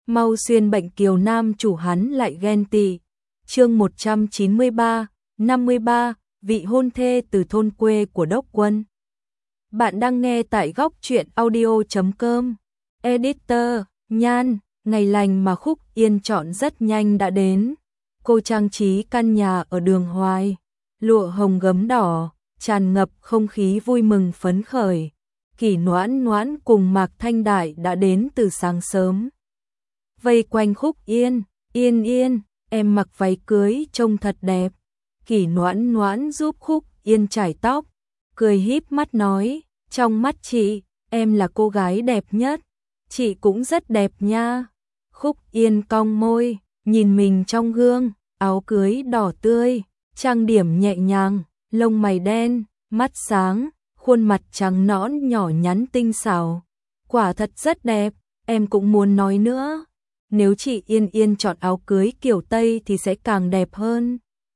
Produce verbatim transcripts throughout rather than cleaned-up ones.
mau xuyên bệnh kiều nam chủ hắn lại ghen tị. Chương một trăm chín mươi ba, năm mươi ba, vị hôn thê từ thôn quê của Đốc Quân. Bạn đang nghe tại góc truyện audio chấm com. Editor, Nhan, ngày lành mà Khúc Yên chọn rất nhanh đã đến. Cô trang trí căn nhà ở đường Hoài, lụa hồng gấm đỏ, tràn ngập không khí vui mừng phấn khởi. Kỷ Noãn Noãn cùng Mạc Thanh Đại đã đến từ sáng sớm. Vây quanh Khúc Yên, Yên Yên, em mặc váy cưới trông thật đẹp. Kỷ Noãn Noãn giúp Khúc Yên chải tóc, cười híp mắt nói, trong mắt chị, em là cô gái đẹp nhất. Chị cũng rất đẹp nha. Khúc Yên cong môi, nhìn mình trong gương, áo cưới đỏ tươi, trang điểm nhẹ nhàng, lông mày đen, mắt sáng, khuôn mặt trắng nõn nhỏ nhắn tinh xảo. Quả thật rất đẹp, em cũng muốn nói nữa. Nếu chị Yên Yên chọn áo cưới kiểu Tây thì sẽ càng đẹp hơn.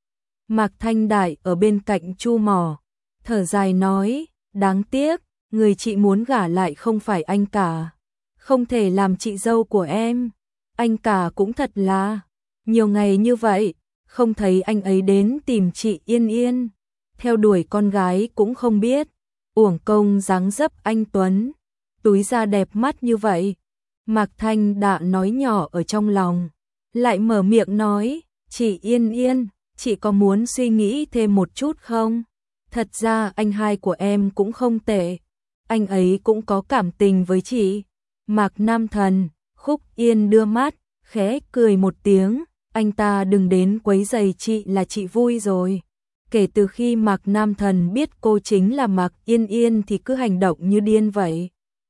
Mạc Thanh Đại ở bên cạnh chu mỏ, thở dài nói, đáng tiếc, người chị muốn gả lại không phải anh cả. Không thể làm chị dâu của em. Anh cả cũng thật là, nhiều ngày như vậy, không thấy anh ấy đến tìm chị Yên Yên. Theo đuổi con gái cũng không biết, uổng công dáng dấp anh Tuấn, túi da đẹp mắt như vậy. Mạc Thanh đã nói nhỏ ở trong lòng, lại mở miệng nói, chị Yên Yên, chị có muốn suy nghĩ thêm một chút không? Thật ra anh hai của em cũng không tệ, anh ấy cũng có cảm tình với chị. Mạc Nam Thần, Khúc Yên đưa mắt, khẽ cười một tiếng, anh ta đừng đến quấy rầy chị là chị vui rồi. Kể từ khi Mạc Nam Thần biết cô chính là Mạc Yên Yên thì cứ hành động như điên vậy.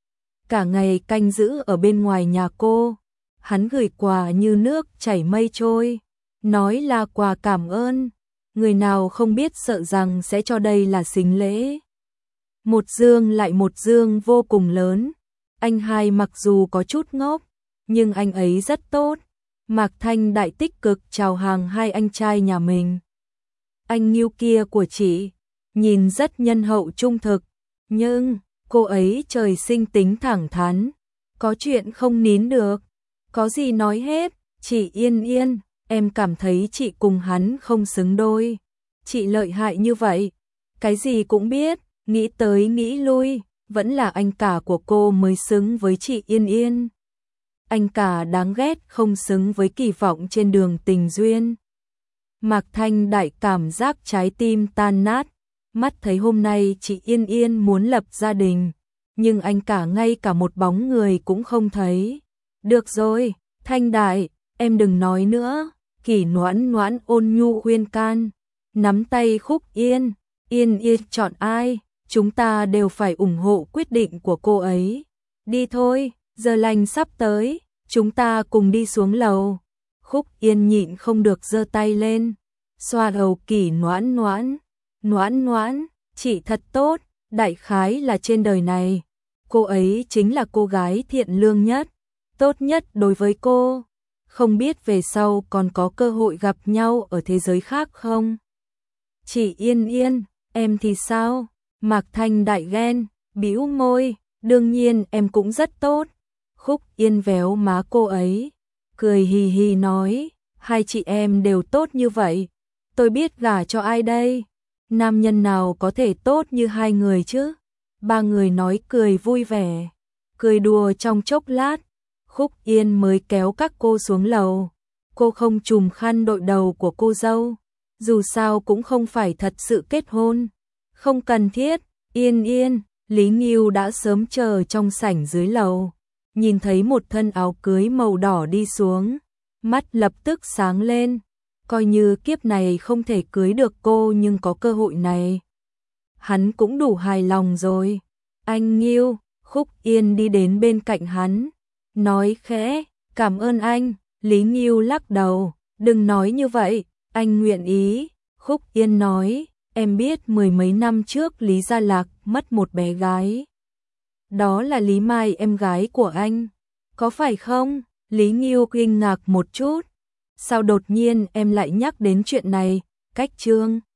Cả ngày canh giữ ở bên ngoài nhà cô, hắn gửi quà như nước chảy mây trôi, nói là quà cảm ơn, người nào không biết sợ rằng sẽ cho đây là sính lễ. Một dương lại một dương vô cùng lớn, anh hai mặc dù có chút ngốc, nhưng anh ấy rất tốt. Mạc Thanh Đại tích cực chào hàng hai anh trai nhà mình. Anh Nghiêu kia của chị, nhìn rất nhân hậu trung thực, nhưng cô ấy trời sinh tính thẳng thắn, có chuyện không nín được, có gì nói hết. Chị Yên Yên, em cảm thấy chị cùng hắn không xứng đôi. Chị lợi hại như vậy, cái gì cũng biết, nghĩ tới nghĩ lui, vẫn là anh cả của cô mới xứng với chị Yên Yên. Anh cả đáng ghét không xứng với kỳ vọng trên đường tình duyên. Mạc Thanh Đại cảm giác trái tim tan nát, mắt thấy hôm nay chị Yên Yên muốn lập gia đình, nhưng anh cả ngay cả một bóng người cũng không thấy. Được rồi, Thanh Đại, em đừng nói nữa. Kỷ Noãn Noãn ôn nhu khuyên can, nắm tay Khúc Yên, Yên Yên chọn ai, chúng ta đều phải ủng hộ quyết định của cô ấy. Đi thôi, giờ lành sắp tới, chúng ta cùng đi xuống lầu. Khúc Yên nhịn không được giơ tay lên, xoa đầu Kỷ Noãn Noãn. Noãn Noãn, chị thật tốt, đại khái là trên đời này, cô ấy chính là cô gái thiện lương nhất, tốt nhất đối với cô. Không biết về sau còn có cơ hội gặp nhau ở thế giới khác không? Chị Yên Yên, em thì sao? Mạc Thanh Đại ghen, bĩu môi, đương nhiên em cũng rất tốt. Khúc Yên véo má cô ấy, cười hì hì nói, hai chị em đều tốt như vậy, tôi biết gả cho ai đây? Nam nhân nào có thể tốt như hai người chứ? Ba người nói cười vui vẻ, cười đùa trong chốc lát, Khúc Yên mới kéo các cô xuống lầu. Cô không trùm khăn đội đầu của cô dâu, dù sao cũng không phải thật sự kết hôn. Không cần thiết. Yên Yên, Lý Nghiêu đã sớm chờ trong sảnh dưới lầu, nhìn thấy một thân áo cưới màu đỏ đi xuống, mắt lập tức sáng lên, coi như kiếp này không thể cưới được cô nhưng có cơ hội này, hắn cũng đủ hài lòng rồi. Anh Nghiêu, Khúc Yên đi đến bên cạnh hắn, nói khẽ, cảm ơn anh. Lý Nghiêu lắc đầu, đừng nói như vậy, anh nguyện ý. Khúc Yên nói, em biết mười mấy năm trước Lý Gia Lạc mất một bé gái. Đó là Lý Mai, em gái của anh, có phải không? Lý Nghiêu kinh ngạc một chút, sao đột nhiên em lại nhắc đến chuyện này? Cách Trương